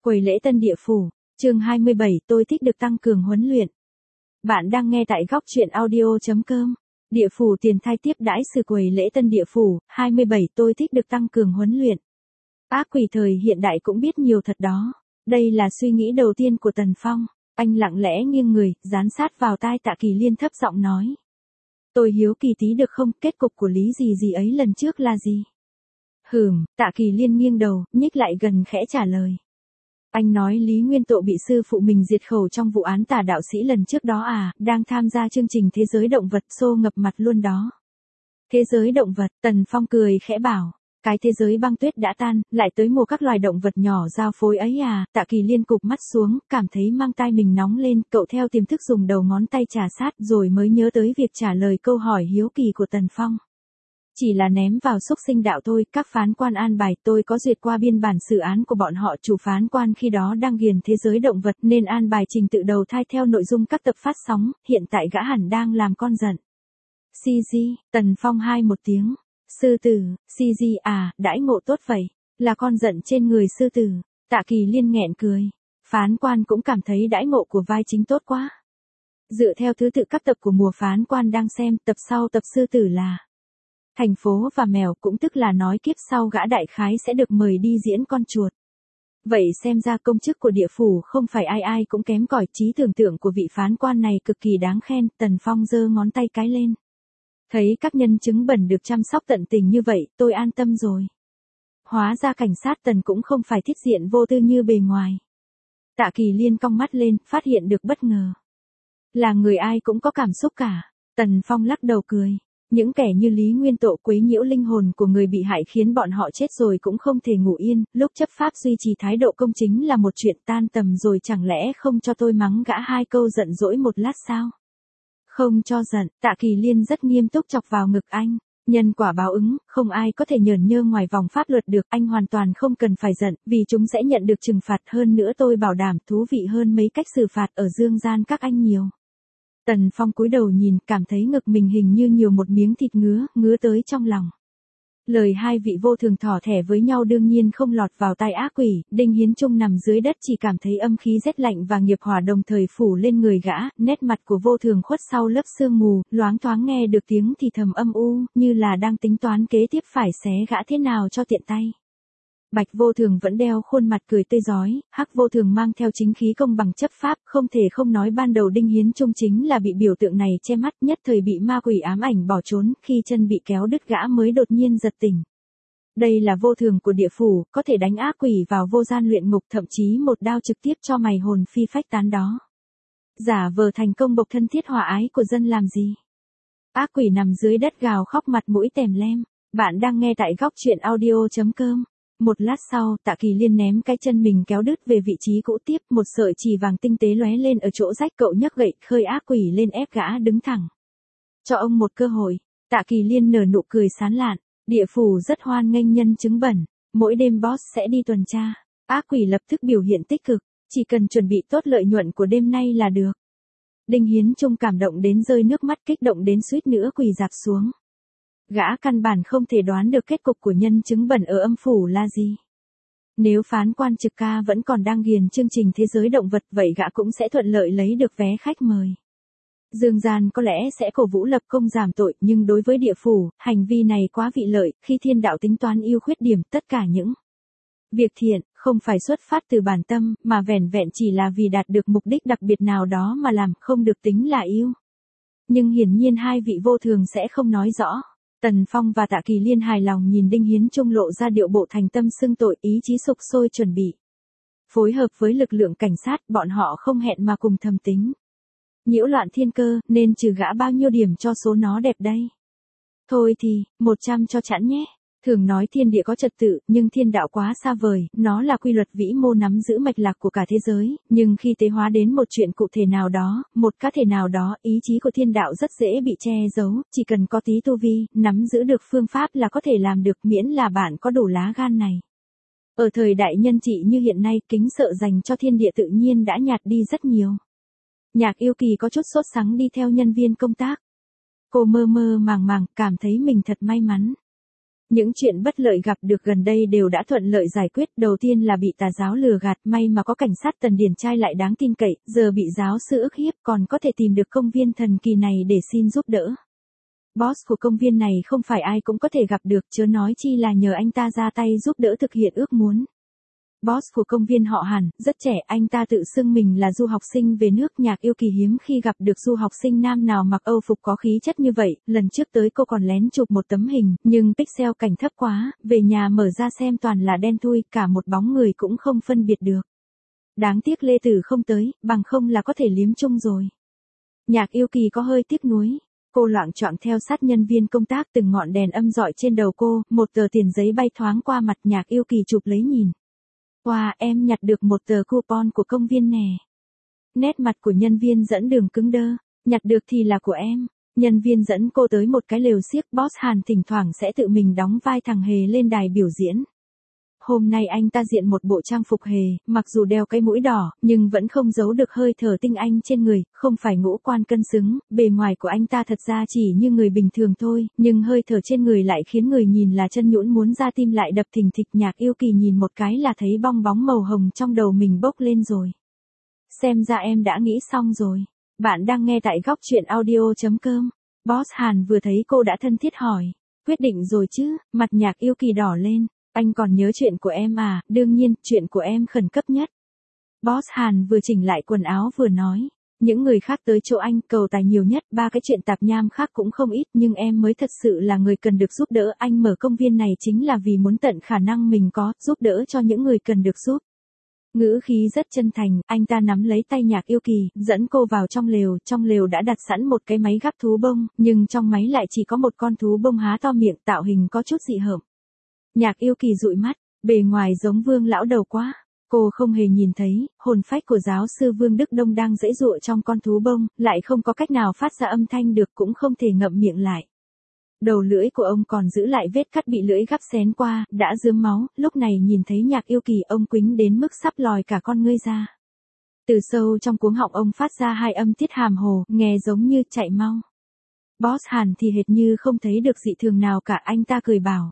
Quầy lễ tân địa phủ, chương 27, tôi thích được tăng cường huấn luyện. Bạn đang nghe tại góc truyện audio.com. Địa phủ tiền thai tiếp đãi sư quầy lễ tân địa phủ, 27, tôi thích được tăng cường huấn luyện. Ác quỷ thời hiện đại cũng biết nhiều thật đó. Đây là suy nghĩ đầu tiên của Tần Phong. Anh lặng lẽ nghiêng người, dán sát vào tai Tạ Kỳ Liên thấp giọng nói. Tôi hiếu kỳ tí được không, kết cục của Lý gì ấy lần trước là gì? Tạ Kỳ Liên nghiêng đầu, nhích lại gần khẽ trả lời. Anh nói Lý Nguyên Tộ bị sư phụ mình diệt khẩu trong vụ án tà đạo sĩ lần trước đó à, đang tham gia chương trình Thế giới động vật xô ngập mặt luôn đó. Thế giới động vật, Tần Phong cười khẽ bảo, cái thế giới băng tuyết đã tan, lại tới mùa các loài động vật nhỏ giao phối ấy à, Tạ Kỳ Liên cụp mắt xuống, cảm thấy mang tai mình nóng lên, cậu theo tiềm thức dùng đầu ngón tay trà sát rồi mới nhớ tới việc trả lời câu hỏi hiếu kỳ của Tần Phong. Chỉ là ném vào xúc sinh đạo thôi, các phán quan an bài tôi có duyệt qua biên bản xử án của bọn họ, chủ phán quan khi đó đang ghiền thế giới động vật nên an bài trình tự đầu thai theo nội dung các tập phát sóng, hiện tại gã hẳn đang làm con giận. CG, Tần Phong hai một tiếng. Sư tử, CG à, đãi ngộ tốt vậy, là con giận trên người sư tử. Tạ Kỳ Liên nghẹn cười. Phán quan cũng cảm thấy đãi ngộ của vai chính tốt quá. Dựa theo thứ tự các tập của mùa phán quan đang xem, tập sau tập sư tử là Thành phố và mèo, cũng tức là nói kiếp sau gã đại khái sẽ được mời đi diễn con chuột. Vậy xem ra công chức của địa phủ không phải ai ai cũng kém cỏi, trí tưởng tượng của vị phán quan này cực kỳ đáng khen. Tần Phong giơ ngón tay cái lên. Thấy các nhân chứng bẩn được chăm sóc tận tình như vậy, tôi an tâm rồi. Hóa ra cảnh sát Tần cũng không phải thiết diện vô tư như bề ngoài. Tạ Kỳ Liên cong mắt lên, phát hiện được bất ngờ. Là người ai cũng có cảm xúc cả. Tần Phong lắc đầu cười. Những kẻ như Lý Nguyên Tộ quấy nhiễu linh hồn của người bị hại khiến bọn họ chết rồi cũng không thể ngủ yên, lúc chấp pháp duy trì thái độ công chính là một chuyện tan tầm rồi, chẳng lẽ không cho tôi mắng gã hai câu giận dỗi một lát sao? Không cho giận, Tạ Kỳ Liên rất nghiêm túc chọc vào ngực anh. Nhân quả báo ứng, không ai có thể nhởn nhơ ngoài vòng pháp luật được, anh hoàn toàn không cần phải giận, vì chúng sẽ nhận được trừng phạt, hơn nữa tôi bảo đảm thú vị hơn mấy cách xử phạt ở dương gian các anh nhiều. Tần Phong cúi đầu nhìn, cảm thấy ngực mình hình như nhiều một miếng thịt ngứa tới trong lòng. Lời hai vị vô thường thỏ thẻ với nhau đương nhiên không lọt vào tai ác quỷ. Đinh Hiến Trung nằm dưới đất chỉ cảm thấy âm khí rét lạnh và nghiệp hỏa đồng thời phủ lên người gã, nét mặt của vô thường khuất sau lớp sương mù, loáng thoáng nghe được tiếng thì thầm âm u, như là đang tính toán kế tiếp phải xé gã thế nào cho tiện tay. Bạch vô thường vẫn đeo khuôn mặt cười tươi rói, Hắc vô thường mang theo chính khí công bằng chấp pháp, không thể không nói ban đầu Đinh Hiến Trung chính là bị biểu tượng này che mắt, nhất thời bị ma quỷ ám ảnh bỏ trốn, khi chân bị kéo đứt gã mới đột nhiên giật tỉnh. Đây là vô thường của địa phủ, có thể đánh ác quỷ vào vô gian luyện ngục, thậm chí một đao trực tiếp cho mày hồn phi phách tán đó. Giả vờ thành công bộc thân thiết hòa ái của dân làm gì? Ác quỷ nằm dưới đất gào khóc mặt mũi tèm lem. Bạn đang nghe tại góc truyện audio.com. Một lát sau, Tạ Kỳ Liên ném cái chân mình kéo đứt về vị trí cũ tiếp, một sợi chì vàng tinh tế lóe lên ở chỗ rách, cậu nhấc gậy, khơi ác quỷ lên ép gã đứng thẳng. Cho ông một cơ hội. Tạ Kỳ Liên nở nụ cười sán lạn. Địa phủ rất hoan nghênh nhân chứng bẩn. Mỗi đêm boss sẽ đi tuần tra. Ác quỷ lập tức biểu hiện tích cực. Chỉ cần chuẩn bị tốt lợi nhuận của đêm nay là được. Đinh Hiến Trung cảm động đến rơi nước mắt, kích động đến suýt nữa quỳ rạp xuống. Gã căn bản không thể đoán được kết cục của nhân chứng bẩn ở âm phủ là gì. Nếu phán quan Trực Ca vẫn còn đang ghiền chương trình Thế giới động vật, vậy gã cũng sẽ thuận lợi lấy được vé khách mời. Dương gian có lẽ sẽ cổ vũ lập công giảm tội, nhưng đối với địa phủ, hành vi này quá vị lợi, khi thiên đạo tính toán ưu khuyết điểm, tất cả những việc thiện, không phải xuất phát từ bản tâm, mà vẻn vẹn chỉ là vì đạt được mục đích đặc biệt nào đó mà làm, không được tính là ưu. Nhưng hiển nhiên hai vị vô thường sẽ không nói rõ. Tần Phong và Tạ Kỳ Liên hài lòng nhìn Đinh Hiến Trung lộ ra điệu bộ thành tâm xưng tội, ý chí sục sôi chuẩn bị phối hợp với lực lượng cảnh sát, bọn họ không hẹn mà cùng thầm tính. Nhiễu loạn thiên cơ, nên trừ gã bao nhiêu điểm cho số nó đẹp đây? Thôi thì, 100 cho chẵn nhé. Thường nói thiên địa có trật tự, nhưng thiên đạo quá xa vời, nó là quy luật vĩ mô nắm giữ mạch lạc của cả thế giới, nhưng khi tế hóa đến một chuyện cụ thể nào đó, một cá thể nào đó, ý chí của thiên đạo rất dễ bị che giấu, chỉ cần có tí tu vi, nắm giữ được phương pháp là có thể làm được, miễn là bạn có đủ lá gan này. Ở thời đại nhân trị như hiện nay, kính sợ dành cho thiên địa tự nhiên đã nhạt đi rất nhiều. Nhạc Yêu Kỳ có chút sốt sắng đi theo nhân viên công tác. Cô mơ mơ màng màng, cảm thấy mình thật may mắn. Những chuyện bất lợi gặp được gần đây đều đã thuận lợi giải quyết, đầu tiên là bị tà giáo lừa gạt, may mà có cảnh sát Tần Điển trai lại đáng tin cậy, giờ bị giáo sư ức hiếp còn có thể tìm được công viên thần kỳ này để xin giúp đỡ. Boss của công viên này không phải ai cũng có thể gặp được, chớ nói chi là nhờ anh ta ra tay giúp đỡ thực hiện ước muốn. Boss của công viên họ Hàn, rất trẻ, anh ta tự xưng mình là du học sinh về nước. Nhạc Yêu Kỳ hiếm khi gặp được du học sinh nam nào mặc Âu phục có khí chất như vậy, lần trước tới cô còn lén chụp một tấm hình, nhưng pixel cảnh thấp quá, về nhà mở ra xem toàn là đen thui, cả một bóng người cũng không phân biệt được. Đáng tiếc Lê Tử không tới, bằng không là có thể liếm chung rồi. Nhạc Yêu Kỳ có hơi tiếc nuối. Cô loạng choạng theo sát nhân viên công tác, từng ngọn đèn âm rọi trên đầu cô, một tờ tiền giấy bay thoáng qua mặt. Nhạc Yêu Kỳ chụp lấy nhìn. Wow, em nhặt được một tờ coupon của công viên nè. Nét mặt của nhân viên dẫn đường cứng đơ. Nhặt được thì là của em. Nhân viên dẫn cô tới một cái lều xiếc. Boss Hàn thỉnh thoảng sẽ tự mình đóng vai thằng Hề lên đài biểu diễn. Hôm nay anh ta diện một bộ trang phục hề, mặc dù đeo cái mũi đỏ, nhưng vẫn không giấu được hơi thở tinh anh trên người, không phải ngũ quan cân xứng, bề ngoài của anh ta thật ra chỉ như người bình thường thôi, nhưng hơi thở trên người lại khiến người nhìn là chân nhũn muốn ra tim lại đập thình thịch. Nhạc Yêu Kỳ nhìn một cái là thấy bong bóng màu hồng trong đầu mình bốc lên rồi. Xem ra em đã nghĩ xong rồi. Bạn đang nghe tại góc truyện audio.com. Boss Hàn vừa thấy cô đã thân thiết hỏi. Quyết định rồi chứ, mặt Nhạc Yêu Kỳ đỏ lên. Anh còn nhớ chuyện của em à, đương nhiên, chuyện của em khẩn cấp nhất. Boss Hàn vừa chỉnh lại quần áo vừa nói. Những người khác tới chỗ anh cầu tài nhiều nhất, 3 cái chuyện tạp nham khác cũng không ít, nhưng em mới thật sự là người cần được giúp đỡ. Anh mở công viên này chính là vì muốn tận khả năng mình có, giúp đỡ cho những người cần được giúp. Ngữ khí rất chân thành, anh ta nắm lấy tay Nhạc Yêu Kỳ, dẫn cô vào trong lều đã đặt sẵn một cái máy gắp thú bông, nhưng trong máy lại chỉ có một con thú bông há to miệng, tạo hình có chút dị hợm. Nhạc Yêu Kỳ dụi mắt, bề ngoài giống Vương lão đầu quá. Cô không hề nhìn thấy, hồn phách của giáo sư Vương Đức Đông đang giãy giụa trong con thú bông, lại không có cách nào phát ra âm thanh được, cũng không thể ngậm miệng lại. Đầu lưỡi của ông còn giữ lại vết cắt bị lưỡi gắp xén qua, đã rướm máu, lúc này nhìn thấy Nhạc Yêu Kỳ ông quĩnh đến mức sắp lòi cả con ngươi ra. Từ sâu trong cuống họng ông phát ra 2 âm tiết hàm hồ, nghe giống như chạy mau. Boss Hàn thì hệt như không thấy được dị thường nào cả, anh ta cười bảo.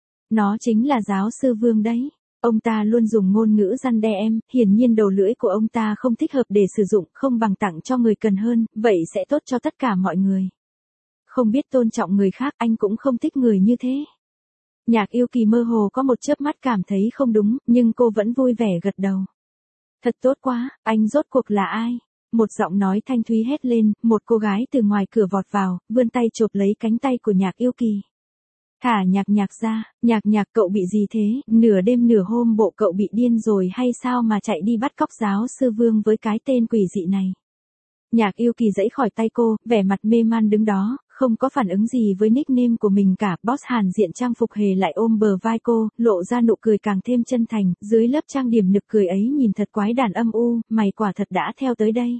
Nó chính là giáo sư Vương đấy. Ông ta luôn dùng ngôn ngữ răn đe em, hiển nhiên đầu lưỡi của ông ta không thích hợp để sử dụng, không bằng tặng cho người cần hơn, vậy sẽ tốt cho tất cả mọi người. Không biết tôn trọng người khác, anh cũng không thích người như thế. Nhạc Yêu Kỳ mơ hồ có một chớp mắt cảm thấy không đúng, nhưng cô vẫn vui vẻ gật đầu. Thật tốt quá, anh rốt cuộc là ai? Một giọng nói thanh thúy hét lên, một cô gái từ ngoài cửa vọt vào, vươn tay chộp lấy cánh tay của Nhạc Yêu Kỳ. Thả Nhạc ra, Nhạc cậu bị gì thế, nửa đêm nửa hôm bộ cậu bị điên rồi hay sao mà chạy đi bắt cóc giáo sư Vương với cái tên quỷ dị này. Nhạc Yêu Kỳ giãy khỏi tay cô, vẻ mặt mê man đứng đó, không có phản ứng gì với nickname của mình cả. Boss Hàn diện trang phục hề lại ôm bờ vai cô, lộ ra nụ cười càng thêm chân thành, dưới lớp trang điểm nực cười ấy nhìn thật quái đản âm u, mày quả thật đã theo tới đây.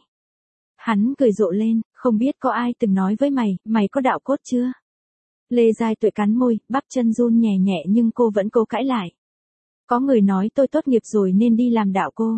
Hắn cười rộ lên, không biết có ai từng nói với mày có đạo cốt chưa? Lê Giai Tuệ cắn môi, bắp chân run nhẹ nhẹ nhưng cô vẫn cố cãi lại. Có người nói tôi tốt nghiệp rồi nên đi làm đạo cô.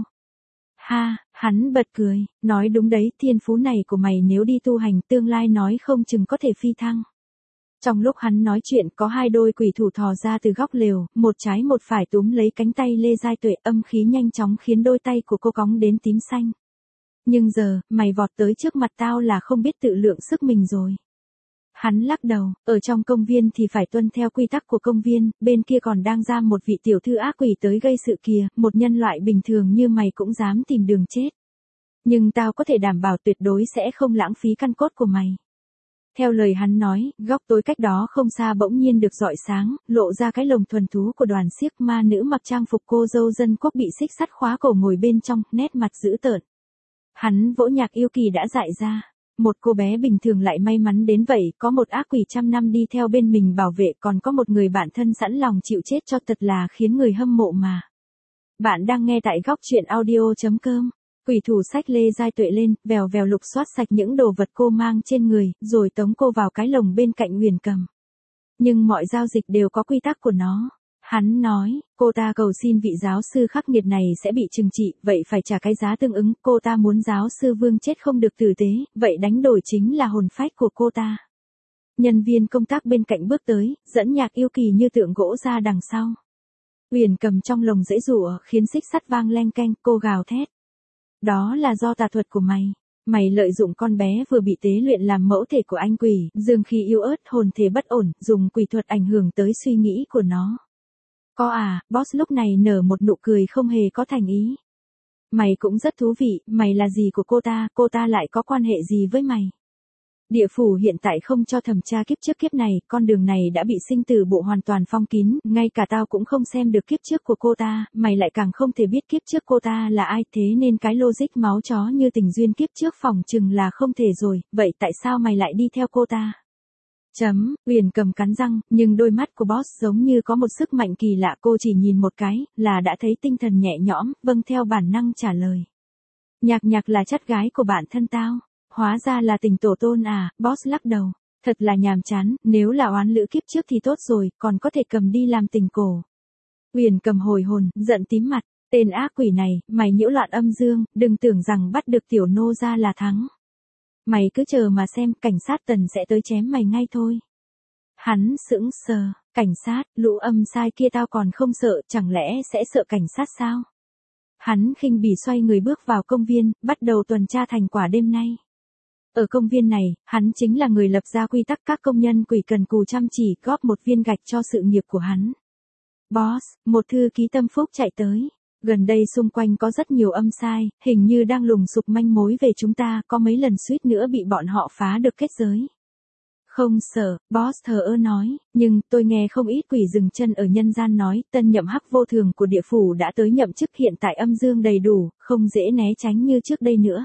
Ha, hắn bật cười, nói đúng đấy, thiên phú này của mày nếu đi tu hành tương lai nói không chừng có thể phi thăng. Trong lúc hắn nói chuyện có 2 đôi quỷ thủ thò ra từ góc lều, một trái một phải túm lấy cánh tay Lê Giai Tuệ, âm khí nhanh chóng khiến đôi tay của cô cóng đến tím xanh. Nhưng giờ, mày vọt tới trước mặt tao là không biết tự lượng sức mình rồi. Hắn lắc đầu, ở trong công viên thì phải tuân theo quy tắc của công viên, bên kia còn đang giam một vị tiểu thư ác quỷ tới gây sự kìa, một nhân loại bình thường như mày cũng dám tìm đường chết. Nhưng tao có thể đảm bảo tuyệt đối sẽ không lãng phí căn cốt của mày. Theo lời hắn nói, góc tối cách đó không xa bỗng nhiên được rọi sáng, lộ ra cái lồng thuần thú của đoàn xiếc. Ma nữ mặc trang phục cô dâu dân quốc bị xích sắt khóa cổ ngồi bên trong, nét mặt dữ tợn. Hắn vỗ Nhạc Yêu Kỳ đã dại ra. Một cô bé bình thường lại may mắn đến vậy, có một ác quỷ trăm năm đi theo bên mình bảo vệ, còn có một người bạn thân sẵn lòng chịu chết cho, thật là khiến người hâm mộ mà. Bạn đang nghe tại góc truyện audio.com. Quỷ thủ xách Lê Giai Tuệ lên, vèo vèo lục soát sạch những đồ vật cô mang trên người, rồi tống cô vào cái lồng bên cạnh Huyền Cầm. Nhưng mọi giao dịch đều có quy tắc của nó. Hắn nói, cô ta cầu xin vị giáo sư khắc nghiệt này sẽ bị trừng trị, vậy phải trả cái giá tương ứng. Cô ta muốn giáo sư Vương chết không được tử tế, vậy đánh đổi chính là hồn phách của cô ta. Nhân viên công tác bên cạnh bước tới, dẫn Nhạc Yêu Kỳ như tượng gỗ ra đằng sau. Uyển Cầm trong lồng giãy giụa, khiến xích sắt vang leng keng, cô gào thét. Đó là do tà thuật của mày. Mày lợi dụng con bé vừa bị tế luyện làm mẫu thể của anh quỷ, dương khí yếu ớt, hồn thể bất ổn, dùng quỷ thuật ảnh hưởng tới suy nghĩ của nó. Có à, boss lúc này nở một nụ cười không hề có thành ý. Mày cũng rất thú vị, mày là gì của cô ta lại có quan hệ gì với mày? Địa phủ hiện tại không cho thẩm tra kiếp trước kiếp này, con đường này đã bị sinh tử bộ hoàn toàn phong kín, ngay cả tao cũng không xem được kiếp trước của cô ta, mày lại càng không thể biết kiếp trước cô ta là ai, thế nên cái logic máu chó như tình duyên kiếp trước phỏng chừng là không thể rồi, vậy tại sao mày lại đi theo cô ta? Uyển Cầm cắn răng, nhưng đôi mắt của boss giống như có một sức mạnh kỳ lạ, cô chỉ nhìn một cái, là đã thấy tinh thần nhẹ nhõm, vâng theo bản năng trả lời. Nhạc là chắt gái của bạn thân tao. Hóa ra là tình tổ tôn à, boss lắc đầu. Thật là nhàm chán, nếu là oán lữ kiếp trước thì tốt rồi, còn có thể cầm đi làm tình cổ. Uyển Cầm hồi hồn, giận tím mặt. Tên ác quỷ này, mày nhiễu loạn âm dương, đừng tưởng rằng bắt được tiểu nô ra là thắng. Mày cứ chờ mà xem, cảnh sát Tần sẽ tới chém mày ngay thôi. Hắn sững sờ, cảnh sát, lũ âm sai kia tao còn không sợ, chẳng lẽ sẽ sợ cảnh sát sao? Hắn khinh bỉ xoay người bước vào công viên, bắt đầu tuần tra thành quả đêm nay. Ở công viên này, hắn chính là người lập ra quy tắc các công nhân quỷ cần cù chăm chỉ góp một viên gạch cho sự nghiệp của hắn. Boss, một thư ký tâm phúc chạy tới. Gần đây xung quanh có rất nhiều âm sai, hình như đang lùng sục manh mối về chúng ta, có mấy lần suýt nữa bị bọn họ phá được kết giới. Không sợ, boss thờ ơ nói, nhưng tôi nghe không ít quỷ dừng chân ở nhân gian nói, tân nhậm hắc vô thường của địa phủ đã tới nhậm chức, hiện tại âm dương đầy đủ, không dễ né tránh như trước đây nữa.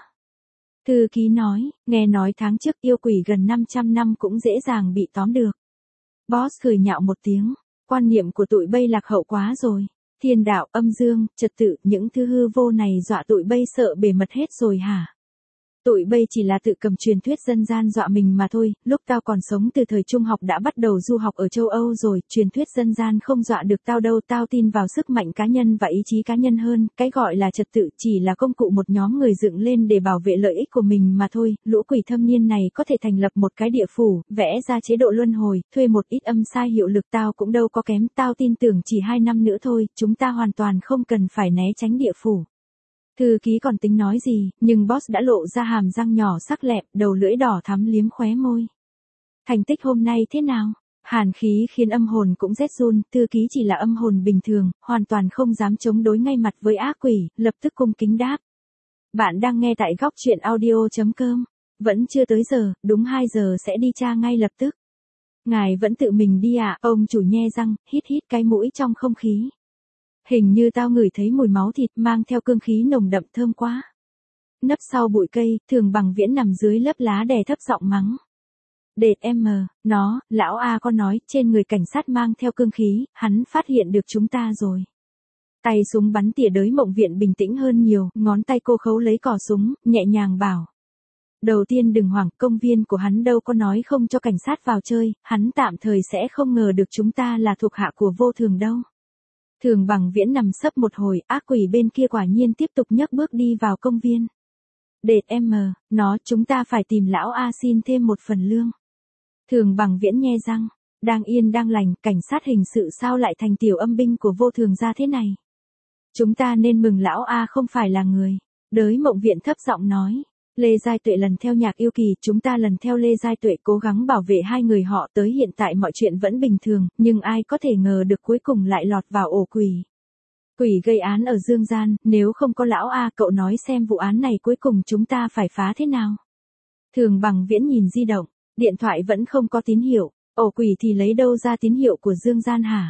Thư ký nói, nghe nói tháng trước yêu quỷ gần 500 năm cũng dễ dàng bị tóm được. Boss cười nhạo một tiếng, quan niệm của tụi bây lạc hậu quá rồi. Thiên đạo, âm dương, trật tự, những thứ hư vô này dọa tụi bây sợ bề mật hết rồi hả? Tụi bây chỉ là tự cầm truyền thuyết dân gian dọa mình mà thôi, lúc tao còn sống từ thời trung học đã bắt đầu du học ở châu Âu rồi, truyền thuyết dân gian không dọa được tao đâu, tao tin vào sức mạnh cá nhân và ý chí cá nhân hơn, cái gọi là trật tự chỉ là công cụ một nhóm người dựng lên để bảo vệ lợi ích của mình mà thôi, lũ quỷ thâm niên này có thể thành lập một cái địa phủ, vẽ ra chế độ luân hồi, thuê một ít âm sai hiệu lực tao cũng đâu có kém, tao tin tưởng chỉ 2 năm nữa thôi, chúng ta hoàn toàn không cần phải né tránh địa phủ. Thư ký còn tính nói gì, nhưng boss đã lộ ra hàm răng nhỏ sắc lẹm, đầu lưỡi đỏ thắm liếm khóe môi. Thành tích hôm nay thế nào? Hàn khí khiến âm hồn cũng rét run, thư ký chỉ là âm hồn bình thường, hoàn toàn không dám chống đối ngay mặt với ác quỷ, lập tức cung kính đáp. Bạn đang nghe tại góc truyện audio.com. Vẫn chưa tới giờ, đúng 2 giờ sẽ đi tra ngay lập tức. Ngài vẫn tự mình đi à? Ông chủ nhe răng, hít cái mũi trong không khí. Hình như tao ngửi thấy mùi máu thịt mang theo cương khí nồng đậm thơm quá. Nấp sau bụi cây, Thường Bằng Viễn nằm dưới lớp lá đè thấp giọng mắng. Đệt em mờ, lão A có nói, trên người cảnh sát mang theo cương khí, hắn phát hiện được chúng ta rồi. Tay súng bắn tỉa Đới Mộng Viện bình tĩnh hơn nhiều, ngón tay cô khấu lấy cò súng, nhẹ nhàng bảo. Đầu tiên đừng hoảng, công viên của hắn đâu có nói không cho cảnh sát vào chơi, hắn tạm thời sẽ không ngờ được chúng ta là thuộc hạ của vô thường đâu. Thường Bằng Viễn nằm sấp một hồi, ác quỷ bên kia quả nhiên tiếp tục nhấc bước đi vào công viên. Đệt em mờ, chúng ta phải tìm lão A xin thêm một phần lương. Thường Bằng Viễn nhe răng, đang yên đang lành, cảnh sát hình sự sao lại thành tiểu âm binh của vô thường ra thế này? Chúng ta nên mừng lão A không phải là người. Đới Mộng Viện thấp giọng nói. Lê Giai Tuệ lần theo Nhạc Yêu Kỳ, chúng ta lần theo Lê Giai Tuệ cố gắng bảo vệ hai người họ, tới hiện tại mọi chuyện vẫn bình thường, nhưng ai có thể ngờ được cuối cùng lại lọt vào ổ quỷ. Quỷ gây án ở dương gian, nếu không có lão A, cậu nói xem vụ án này cuối cùng chúng ta phải phá thế nào? Thường Bằng Viễn nhìn di động, điện thoại vẫn không có tín hiệu, ổ quỷ thì lấy đâu ra tín hiệu của dương gian hả?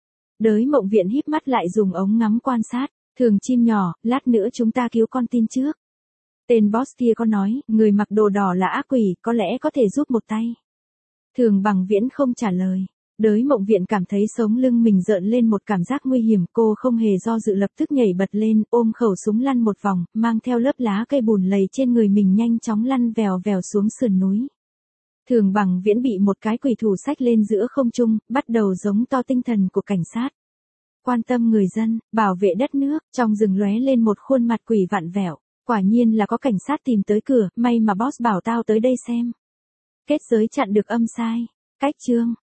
Đới Mộng Viện híp mắt lại dùng ống ngắm quan sát, Thường chim nhỏ, lát nữa chúng ta cứu con tin trước. Tên boss kia có nói, người mặc đồ đỏ là ác quỷ, có lẽ có thể giúp một tay. Thường Bằng Viễn không trả lời. Đới Mộng Viện cảm thấy sống lưng mình rợn lên một cảm giác nguy hiểm, cô không hề do dự lập tức nhảy bật lên, ôm khẩu súng lăn một vòng, mang theo lớp lá cây bùn lầy trên người mình nhanh chóng lăn vèo vèo xuống sườn núi. Thường Bằng Viễn bị một cái quỷ thủ xách lên giữa không trung, bắt đầu giống to tinh thần của cảnh sát. Quan tâm người dân, bảo vệ đất nước, trong rừng lóe lên một khuôn mặt quỷ vặn vẹo. Quả nhiên là có cảnh sát tìm tới cửa, may mà boss bảo tao tới đây xem. Kết giới chặn được âm sai. Cách chương